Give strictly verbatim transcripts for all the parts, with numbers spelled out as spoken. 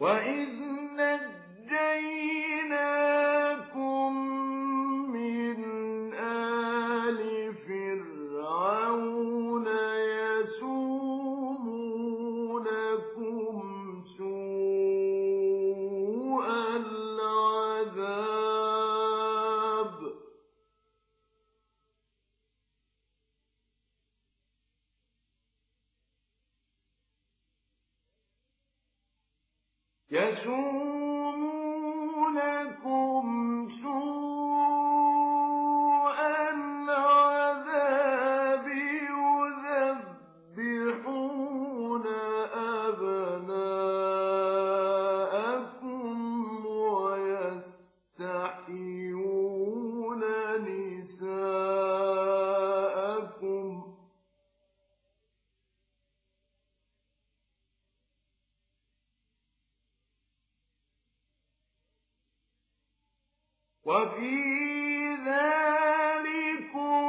وَإِذْ نَجَّيْنَاكُم مِّنْ آلِ فِرْعَوْنَ يَسُومُونَكُمْ سُوءَ الْعَذَابِ يَسُومُونَكُمْ سُوءَ الْعَذَابِ يُذَبِّحُونَ أَبْنَاءَكُمْ وَيَسْتَحْيُونَ نِسَاءَكُمْ ۚ وَفِي ذَٰلِكُم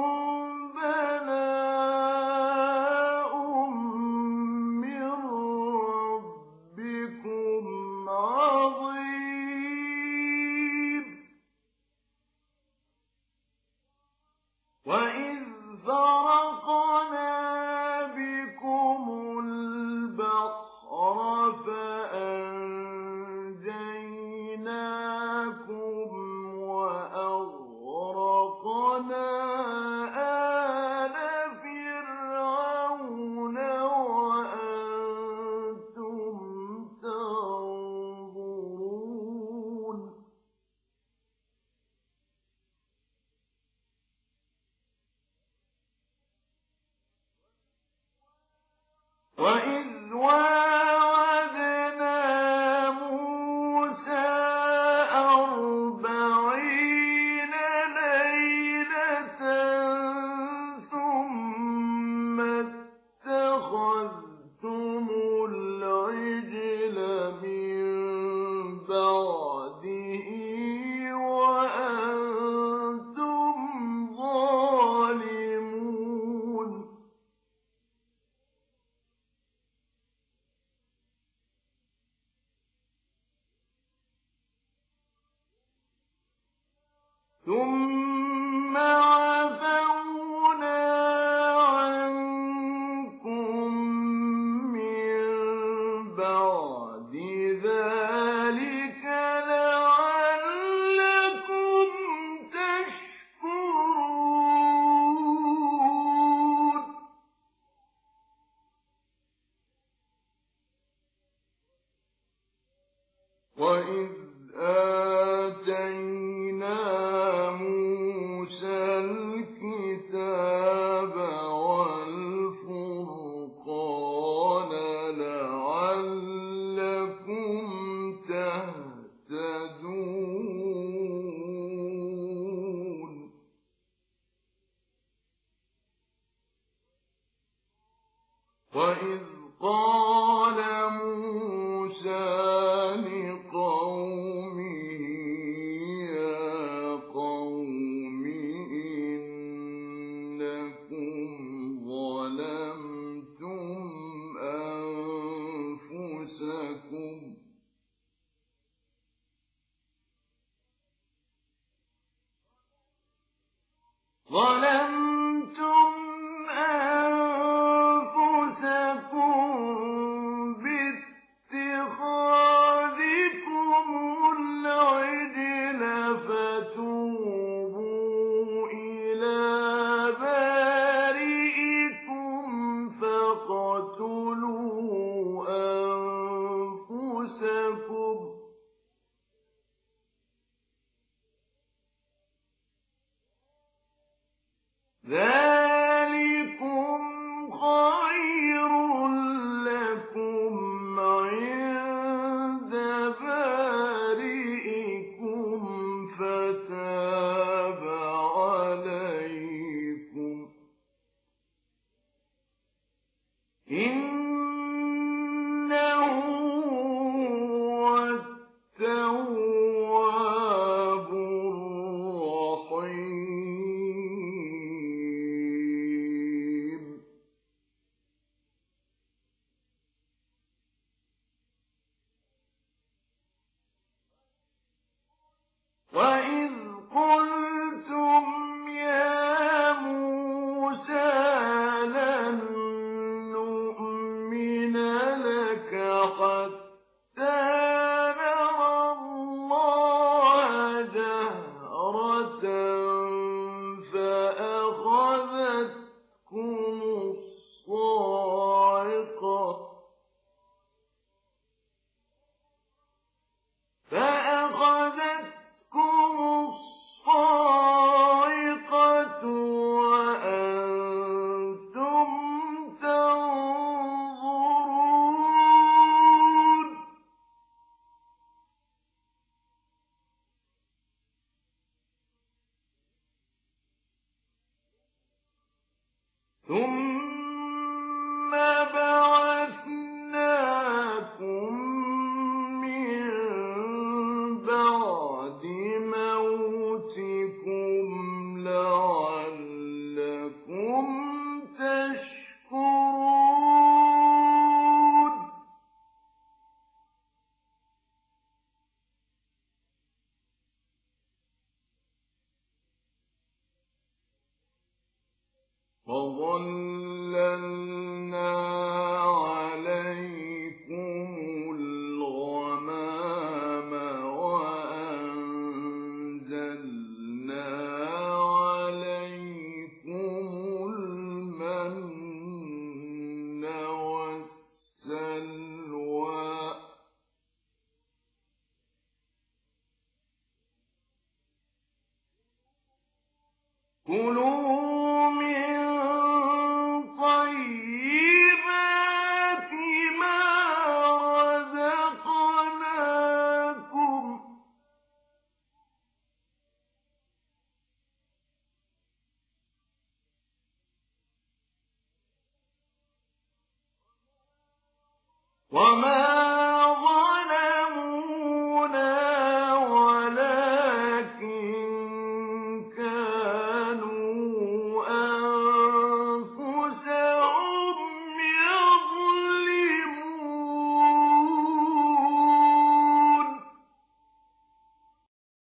بَلَاءٌ مِّن رَّبِّكُمْ عَظِيمٌ. وَإِذْ فَرَقْنَا بِكُمُ الْبَحْرَ فَأَنجَيْنَاكُمْ وَأَغْرَقْنَا آلَ فِرْعَوْنَ وَأَنتُمْ تَنظُرُونَ وَإِذْ وَاعَدْنَا مُوسَىٰ أَرْبَعِينَ لَيْلَةً ثُمَّ اتَّخَذْتُمُ الْعِجْلَ مِن بَعْدِهِ وَأَنتُمْ ظَالِمُونَ ثُمَّ عَفَوْنَا عَنكُم مِّن بَعْدِ ذَٰلِكَ لَعَلَّكُمْ تَشْكُرُونَ وَإِذْ آتَيْنَا مُوسَى الْكِتَابَ وَالْفُرْقَانَ لَعَلَّكُمْ تَهْتَدُونَ وَإِذْ قَالَ مُوسَىٰ لِقَوْمِهِ يَا قَوْمِ إِنَّكُمْ ظَلَمْتُمْ أَنفُسَكُمْ ظَلَمْتُمْ أَنفُسَكُم بِاتِّخَاذِكُمُ الْعِجْلَ فَتُوبُوا إِلَىٰ بَارِئِكُمْ فَاقْتُلُوا أَنفُسَكُمْ وَإِذْ قُلْتُمْ يَا مُوسَىٰ لَن نُّؤْمِنَ لَكَ حَتَّىٰ نَرَى اللَّهَ جَهْرَةً فَأَخَذَتْكُمُ الصَّاعِقَةُ وَأَنتُمْ تَنظُرُونَ ثُمَّ بَعَثْنَاكُم مِّن بَعْدِ مَوْتِكُمْ لَعَلَّكُمْ تَشْكُرُونَ وَظَلَّلْنَا عَلَيْكُمُ الْغَمَامَ وَأَنزَلْنَا عَلَيْكُمُ الْمَنَّ وَالسَّلْوَىٰ ۖ كُلُوا مِن طَيِّبَاتِ مَا رَزَقْنَاكُمْ ۚ وَمَا